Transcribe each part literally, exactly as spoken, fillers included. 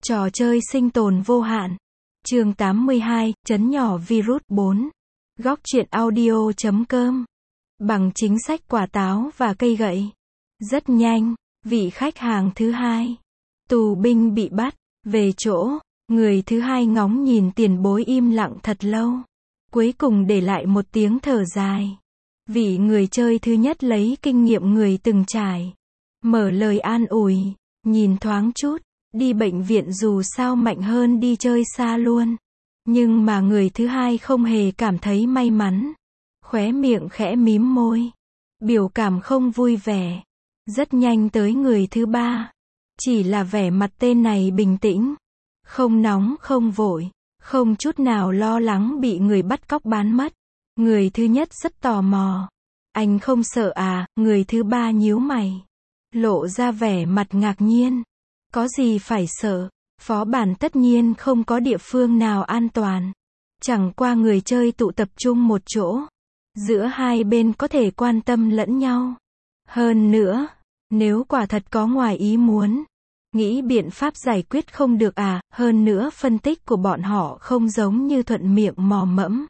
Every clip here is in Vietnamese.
Trò chơi sinh tồn vô hạn. Chương tám mươi hai, chấn nhỏ virus bốn. Góc truyện audio chấm com. Bằng chính sách quả táo và cây gậy. Rất nhanh, vị khách hàng thứ hai. Tù binh bị bắt, về chỗ, người thứ hai ngóng nhìn tiền bối im lặng thật lâu. Cuối cùng để lại một tiếng thở dài. Vị người chơi thứ nhất lấy kinh nghiệm người từng trải. Mở lời an ủi, nhìn thoáng chút. Đi bệnh viện dù sao mạnh hơn đi chơi xa luôn. Nhưng mà người thứ hai không hề cảm thấy may mắn. Khóe miệng khẽ mím môi. Biểu cảm không vui vẻ. Rất nhanh tới người thứ ba. Chỉ là vẻ mặt tên này bình tĩnh. Không nóng không vội. Không chút nào lo lắng bị người bắt cóc bán mất. Người thứ nhất rất tò mò. Anh không sợ à? Người thứ ba nhíu mày. Lộ ra vẻ mặt ngạc nhiên. Có gì phải sợ, phó bản tất nhiên không có địa phương nào an toàn. Chẳng qua người chơi tụ tập trung một chỗ. Giữa hai bên có thể quan tâm lẫn nhau. Hơn nữa, nếu quả thật có ngoài ý muốn, nghĩ biện pháp giải quyết không được à, hơn nữa phân tích của bọn họ không giống như thuận miệng mò mẫm.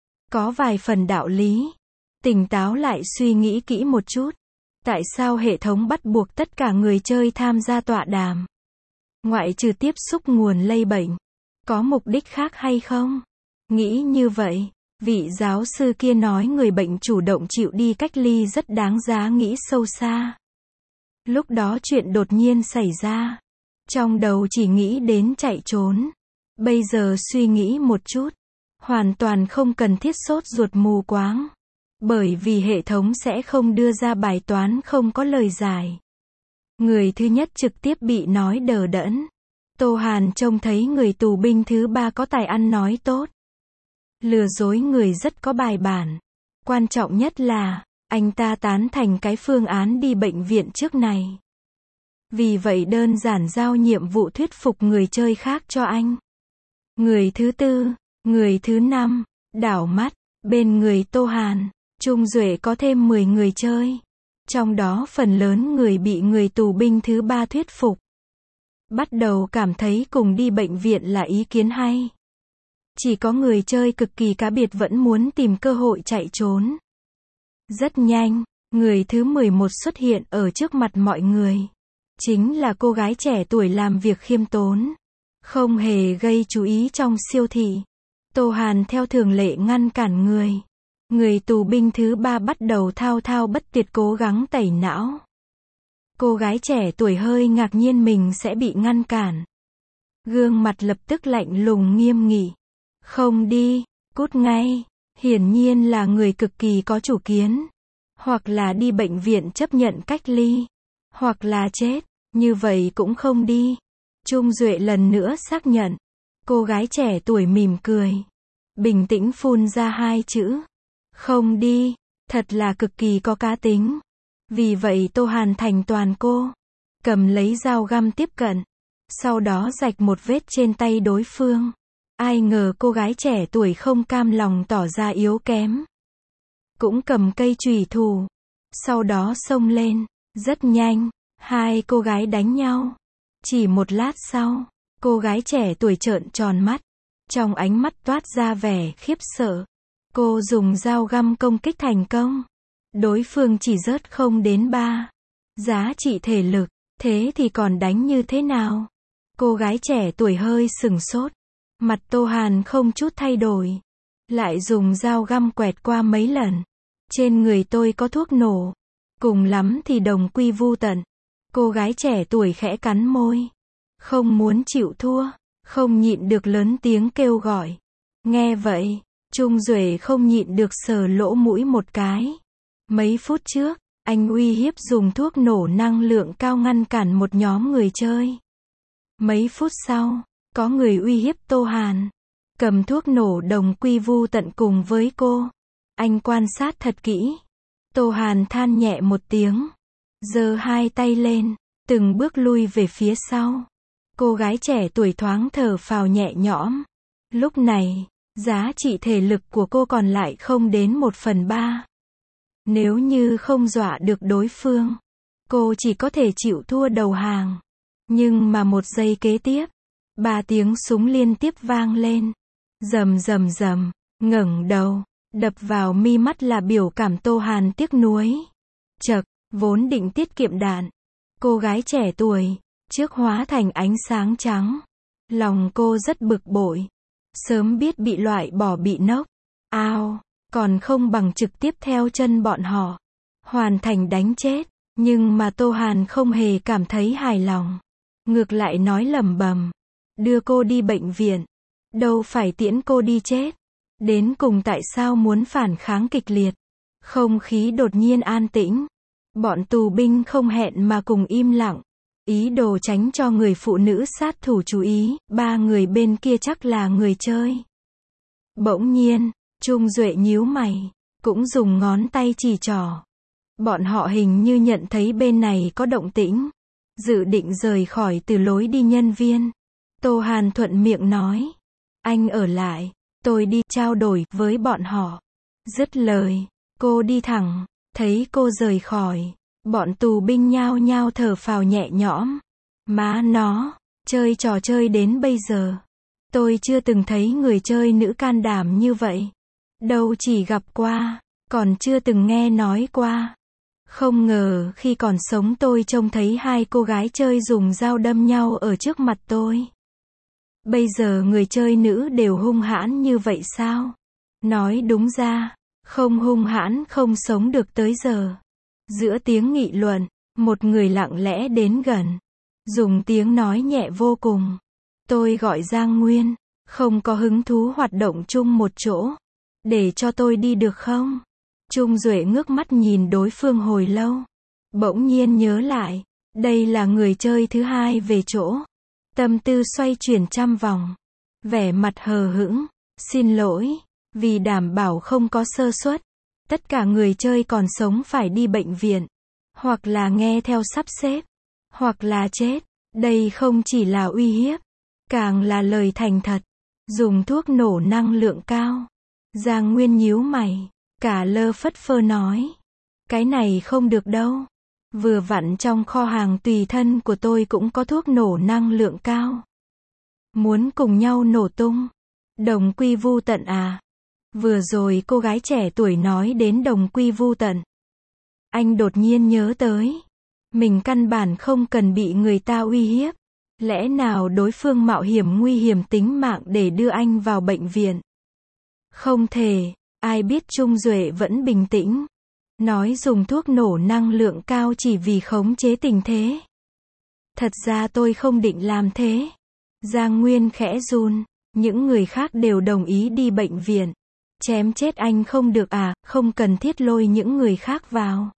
Có vài phần đạo lý. Tỉnh táo lại suy nghĩ kỹ một chút. Tại sao hệ thống bắt buộc tất cả người chơi tham gia tọa đàm? Ngoại trừ tiếp xúc nguồn lây bệnh. Có mục đích khác hay không? Nghĩ như vậy, vị giáo sư kia nói người bệnh chủ động chịu đi cách ly rất đáng giá nghĩ sâu xa. Lúc đó chuyện đột nhiên xảy ra. Trong đầu chỉ nghĩ đến chạy trốn. Bây giờ suy nghĩ một chút. Hoàn toàn không cần thiết sốt ruột mù quáng. Bởi vì hệ thống sẽ không đưa ra bài toán không có lời giải. Người thứ nhất trực tiếp bị nói đờ đẫn. Tô Hàn trông thấy người tù binh thứ ba có tài ăn nói tốt. Lừa dối người rất có bài bản. Quan trọng nhất là, anh ta tán thành cái phương án đi bệnh viện trước này. Vì vậy đơn giản giao nhiệm vụ thuyết phục người chơi khác cho anh. Người thứ tư, người thứ năm, đảo mắt, bên người Tô Hàn. Trung Duệ có thêm mười người chơi. Trong đó phần lớn người bị người tù binh thứ ba thuyết phục. Bắt đầu cảm thấy cùng đi bệnh viện là ý kiến hay. Chỉ có người chơi cực kỳ cá biệt vẫn muốn tìm cơ hội chạy trốn. Rất nhanh, người thứ mười một xuất hiện ở trước mặt mọi người. Chính là cô gái trẻ tuổi làm việc khiêm tốn. Không hề gây chú ý trong siêu thị. Tô Hàn theo thường lệ ngăn cản người. Người tù binh thứ ba bắt đầu thao thao bất tuyệt cố gắng tẩy não. Cô gái trẻ tuổi hơi ngạc nhiên mình sẽ bị ngăn cản. Gương mặt lập tức lạnh lùng nghiêm nghị. Không đi, cút ngay. Hiển nhiên là người cực kỳ có chủ kiến. Hoặc là đi bệnh viện chấp nhận cách ly. Hoặc là chết, như vậy cũng không đi. Trung Duệ lần nữa xác nhận. Cô gái trẻ tuổi mỉm cười. Bình tĩnh phun ra hai chữ. Không đi, thật là cực kỳ có cá tính. Vì vậy Tô Hàn thành toàn cô. Cầm lấy dao găm tiếp cận. Sau đó rạch một vết trên tay đối phương. Ai ngờ cô gái trẻ tuổi không cam lòng tỏ ra yếu kém. Cũng cầm cây chùy thủ. Sau đó xông lên. Rất nhanh, hai cô gái đánh nhau. Chỉ một lát sau, cô gái trẻ tuổi trợn tròn mắt. Trong ánh mắt toát ra vẻ khiếp sợ. Cô dùng dao găm công kích thành công. Đối phương chỉ rớt không đến ba. Giá trị thể lực, thế thì còn đánh như thế nào? Cô gái trẻ tuổi hơi sừng sốt. Mặt Tô Hàn không chút thay đổi. Lại dùng dao găm quẹt qua mấy lần. Trên người tôi có thuốc nổ. Cùng lắm thì đồng quy vu tận. Cô gái trẻ tuổi khẽ cắn môi. Không muốn chịu thua. Không nhịn được lớn tiếng kêu gọi. Nghe vậy. Trung Duệ không nhịn được sờ lỗ mũi một cái. Mấy phút trước, anh uy hiếp dùng thuốc nổ năng lượng cao ngăn cản một nhóm người chơi. Mấy phút sau, có người uy hiếp Tô Hàn. Cầm thuốc nổ đồng quy vu tận cùng với cô. Anh quan sát thật kỹ. Tô Hàn than nhẹ một tiếng. Giơ hai tay lên, từng bước lui về phía sau. Cô gái trẻ tuổi thoáng thở phào nhẹ nhõm. Lúc này, giá trị thể lực của cô còn lại không đến một phần ba. Nếu như không dọa được đối phương, cô chỉ có thể chịu thua đầu hàng. Nhưng mà một giây kế tiếp, Ba tiếng súng liên tiếp vang lên. Rầm rầm rầm, ngẩng đầu, đập vào mi mắt là biểu cảm Tô Hàn tiếc nuối. Chậc, vốn định tiết kiệm đạn. Cô gái trẻ tuổi, trước hóa thành ánh sáng trắng. Lòng cô rất bực bội. Sớm biết bị loại bỏ bị nốc. Ao, còn không bằng trực tiếp theo chân bọn họ. Hoàn thành đánh chết. Nhưng mà Tô Hàn không hề cảm thấy hài lòng. Ngược lại nói lẩm bẩm. Đưa cô đi bệnh viện. Đâu phải tiễn cô đi chết. Đến cùng tại sao muốn phản kháng kịch liệt. Không khí đột nhiên an tĩnh. Bọn tù binh không hẹn mà cùng im lặng. Ý đồ tránh cho người phụ nữ sát thủ chú ý. Ba người bên kia chắc là người chơi. Bỗng nhiên, Trung Duệ nhíu mày. Cũng dùng ngón tay chỉ trỏ. Bọn họ hình như nhận thấy bên này có động tĩnh. Dự định rời khỏi từ lối đi nhân viên. Tô Hàn thuận miệng nói. Anh ở lại. Tôi đi trao đổi với bọn họ. Dứt lời, cô đi thẳng. Thấy cô rời khỏi. Bọn tù binh nhao nhao thở phào nhẹ nhõm. Má nó, chơi trò chơi đến bây giờ. Tôi chưa từng thấy người chơi nữ can đảm như vậy. Đâu chỉ gặp qua, còn chưa từng nghe nói qua. Không ngờ khi còn sống tôi trông thấy hai cô gái chơi dùng dao đâm nhau ở trước mặt tôi. Bây giờ người chơi nữ đều hung hãn như vậy sao? Nói đúng ra, không hung hãn không sống được tới giờ. Giữa tiếng nghị luận, một người lặng lẽ đến gần. Dùng tiếng nói nhẹ vô cùng. Tôi gọi Giang Nguyên, không có hứng thú hoạt động chung một chỗ. Để cho tôi đi được không? Trung Duệ ngước mắt nhìn đối phương hồi lâu. Bỗng nhiên nhớ lại, đây là người chơi thứ hai về chỗ. Tâm tư xoay chuyển trăm vòng. Vẻ mặt hờ hững. Xin lỗi, vì đảm bảo không có sơ suất. Tất cả người chơi còn sống phải đi bệnh viện. Hoặc là nghe theo sắp xếp. Hoặc là chết. Đây không chỉ là uy hiếp. Càng là lời thành thật. Dùng thuốc nổ năng lượng cao. Giang Nguyên nhíu mày. Cả lơ phất phơ nói. Cái này không được đâu. Vừa vặn trong kho hàng tùy thân của tôi cũng có thuốc nổ năng lượng cao. Muốn cùng nhau nổ tung. Đồng quy vu tận à? Vừa rồi cô gái trẻ tuổi nói đến đồng quy vu tận. Anh đột nhiên nhớ tới. Mình căn bản không cần bị người ta uy hiếp. Lẽ nào đối phương mạo hiểm nguy hiểm tính mạng để đưa anh vào bệnh viện? Không thể. Ai biết Trung Duệ vẫn bình tĩnh. Nói dùng thuốc nổ năng lượng cao chỉ vì khống chế tình thế. Thật ra tôi không định làm thế. Giang Nguyên khẽ run. Những người khác đều đồng ý đi bệnh viện. Chém chết anh không được à, không cần thiết lôi những người khác vào.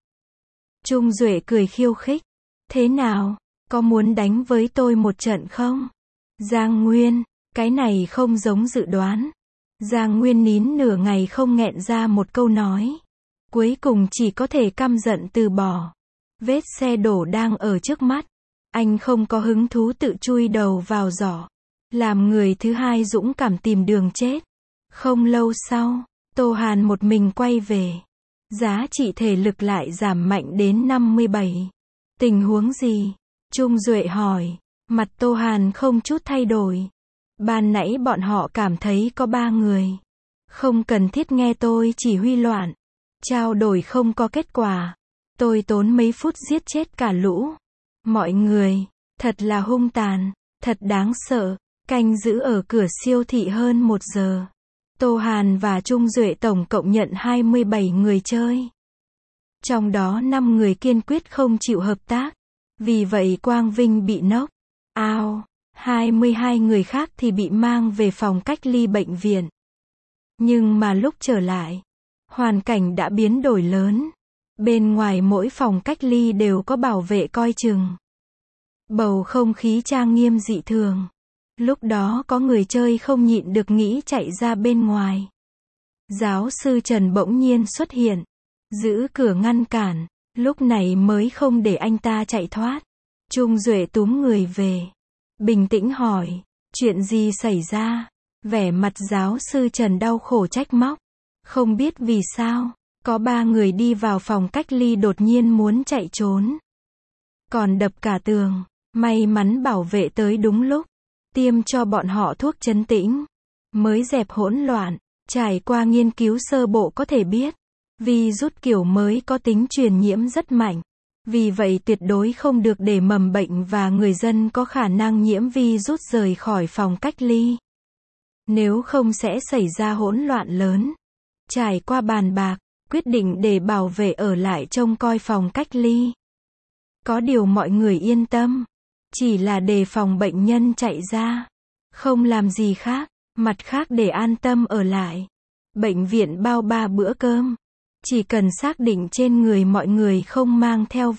Trung Duệ cười khiêu khích. Thế nào, có muốn đánh với tôi một trận không? Giang Nguyên, cái này không giống dự đoán. Giang Nguyên nín nửa ngày không nghẹn ra một câu nói. Cuối cùng chỉ có thể căm giận từ bỏ. Vết xe đổ đang ở trước mắt. Anh không có hứng thú tự chui đầu vào giỏ. Làm người thứ hai dũng cảm tìm đường chết. Không lâu sau, Tô Hàn một mình quay về. Giá trị thể lực lại giảm mạnh đến năm mươi bảy. Tình huống gì? Trung Duệ hỏi. Mặt Tô Hàn không chút thay đổi. Ban nãy bọn họ cảm thấy có ba người. Không cần thiết nghe tôi chỉ huy loạn. Trao đổi không có kết quả. Tôi tốn mấy phút giết chết cả lũ. Mọi người, thật là hung tàn, thật đáng sợ. Canh giữ ở cửa siêu thị hơn một giờ. Tô Hàn và Trung Duệ tổng cộng nhận hai mươi bảy người chơi. Trong đó năm người kiên quyết không chịu hợp tác. Vì vậy Quang Vinh bị knock out. hai mươi hai người khác thì bị mang về phòng cách ly bệnh viện. Nhưng mà lúc trở lại, hoàn cảnh đã biến đổi lớn. Bên ngoài mỗi phòng cách ly đều có bảo vệ coi chừng. Bầu không khí trang nghiêm dị thường. Lúc đó có người chơi không nhịn được nghĩ chạy ra bên ngoài. Giáo sư Trần bỗng nhiên xuất hiện. Giữ cửa ngăn cản. Lúc này mới không để anh ta chạy thoát. Trung Duệ túm người về. Bình tĩnh hỏi. Chuyện gì xảy ra? Vẻ mặt giáo sư Trần đau khổ trách móc. Không biết vì sao. Có ba người đi vào phòng cách ly đột nhiên muốn chạy trốn. Còn đập cả tường. May mắn bảo vệ tới đúng lúc. tiêm cho bọn họ thuốc trấn tĩnh, mới dẹp hỗn loạn. Trải qua nghiên cứu sơ bộ có thể biết, virus kiểu mới có tính truyền nhiễm rất mạnh. Vì vậy tuyệt đối không được để mầm bệnh và người dân có khả năng nhiễm virus rời khỏi phòng cách ly. Nếu không sẽ xảy ra hỗn loạn lớn. Trải qua bàn bạc, quyết định để bảo vệ ở lại trông coi phòng cách ly. Có điều mọi người yên tâm, chỉ là đề phòng bệnh nhân chạy ra, không làm gì khác. Mặt khác để an tâm ở lại, bệnh viện bao ba bữa cơm, chỉ cần xác định trên người mọi người không mang theo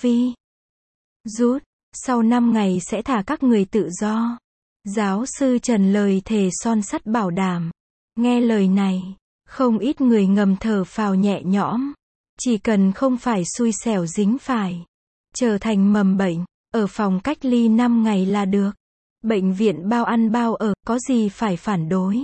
virus, sau năm ngày sẽ thả các người tự do. Giáo sư Trần lời thề son sắt bảo đảm. Nghe lời này, không ít người ngầm thở phào nhẹ nhõm, chỉ cần không phải xui xẻo dính phải, trở thành mầm bệnh, ở phòng cách ly năm ngày là được. Bệnh viện bao ăn bao ở, có gì phải phản đối.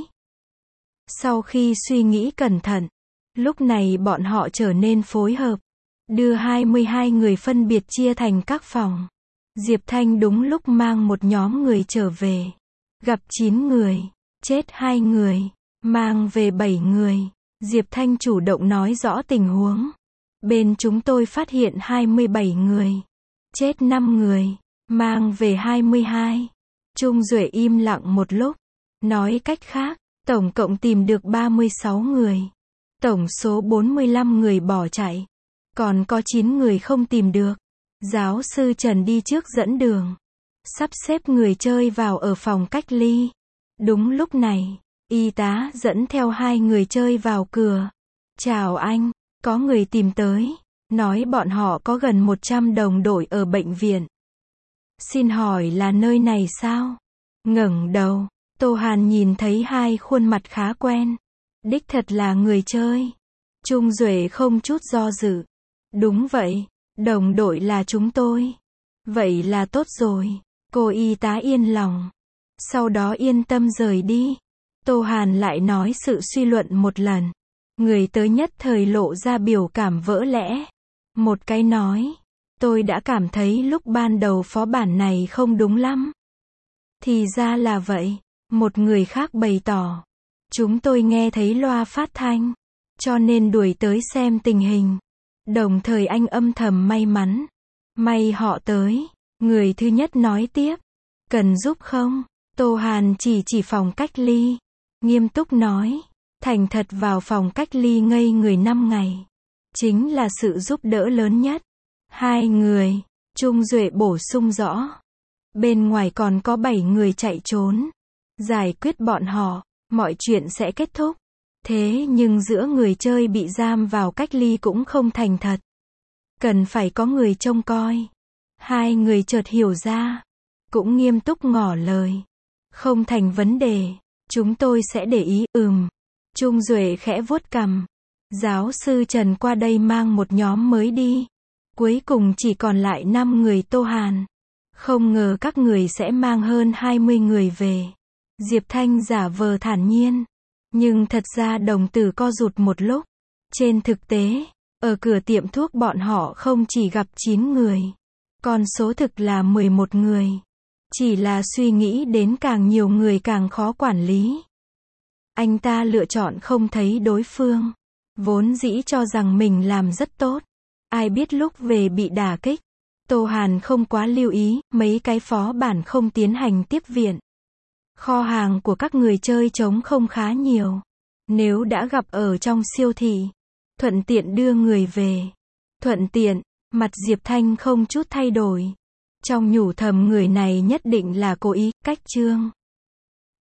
Sau khi suy nghĩ cẩn thận, lúc này bọn họ trở nên phối hợp, đưa hai mươi hai người phân biệt chia thành các phòng. Diệp Thanh đúng lúc mang một nhóm người trở về, gặp chín người, chết hai người, mang về bảy người. Diệp Thanh chủ động nói rõ tình huống. Bên chúng tôi phát hiện hai mươi bảy người, chết năm người, mang về hai mươi hai. Trung Duệ im lặng một lúc, nói cách khác, tổng cộng tìm được ba mươi sáu người. Tổng số bốn mươi lăm người bỏ chạy, còn có chín người không tìm được. Giáo sư Trần đi trước dẫn đường, sắp xếp người chơi vào ở phòng cách ly. Đúng lúc này, y tá dẫn theo hai người chơi vào cửa. Chào anh, có người tìm tới, nói bọn họ có gần một trăm đồng đội ở bệnh viện. Xin hỏi là nơi này sao? Ngẩng đầu, Tô Hàn nhìn thấy hai khuôn mặt khá quen. Đích thật là người chơi. Trung Duệ không chút do dự. Đúng vậy, đồng đội là chúng tôi. Vậy là tốt rồi. Cô y tá yên lòng. Sau đó yên tâm rời đi. Tô Hàn lại nói sự suy luận một lần. Người tới nhất thời lộ ra biểu cảm vỡ lẽ. Một cái nói, tôi đã cảm thấy lúc ban đầu phó bản này không đúng lắm. Thì ra là vậy. Một người khác bày tỏ, chúng tôi nghe thấy loa phát thanh, cho nên đuổi tới xem tình hình. Đồng thời anh âm thầm may mắn. May họ tới. Người thứ nhất nói tiếp, cần giúp không? Tô Hàn chỉ chỉ phòng cách ly, nghiêm túc nói, thành thật vào phòng cách ly ngây người năm ngày, chính là sự giúp đỡ lớn nhất. Hai người, Trung Duệ bổ sung rõ. Bên ngoài còn có bảy người chạy trốn. Giải quyết bọn họ, mọi chuyện sẽ kết thúc. Thế nhưng giữa người chơi bị giam vào cách ly cũng không thành thật. Cần phải có người trông coi. Hai người chợt hiểu ra, cũng nghiêm túc ngỏ lời. Không thành vấn đề, chúng tôi sẽ để ý. Ừm. Trung Duệ khẽ vuốt cằm. Giáo sư Trần qua đây mang một nhóm mới đi. Cuối cùng chỉ còn lại năm người. Tô Hàn, không ngờ các người sẽ mang hơn hai mươi người về. Diệp Thanh giả vờ thản nhiên, nhưng thật ra đồng tử co rụt một lúc. Trên thực tế, ở cửa tiệm thuốc bọn họ không chỉ gặp chín người, con số thực là mười một người. Chỉ là suy nghĩ đến càng nhiều người càng khó quản lý. Anh ta lựa chọn không thấy đối phương, vốn dĩ cho rằng mình làm rất tốt. Ai biết lúc về bị đả kích. Tô Hàn không quá lưu ý, mấy cái phó bản không tiến hành tiếp viện. Kho hàng của các người chơi trống không khá nhiều. Nếu đã gặp ở trong siêu thị, thuận tiện đưa người về. Thuận tiện, mặt Diệp Thanh không chút thay đổi. Trong nhủ thầm người này nhất định là cố ý, cách chương.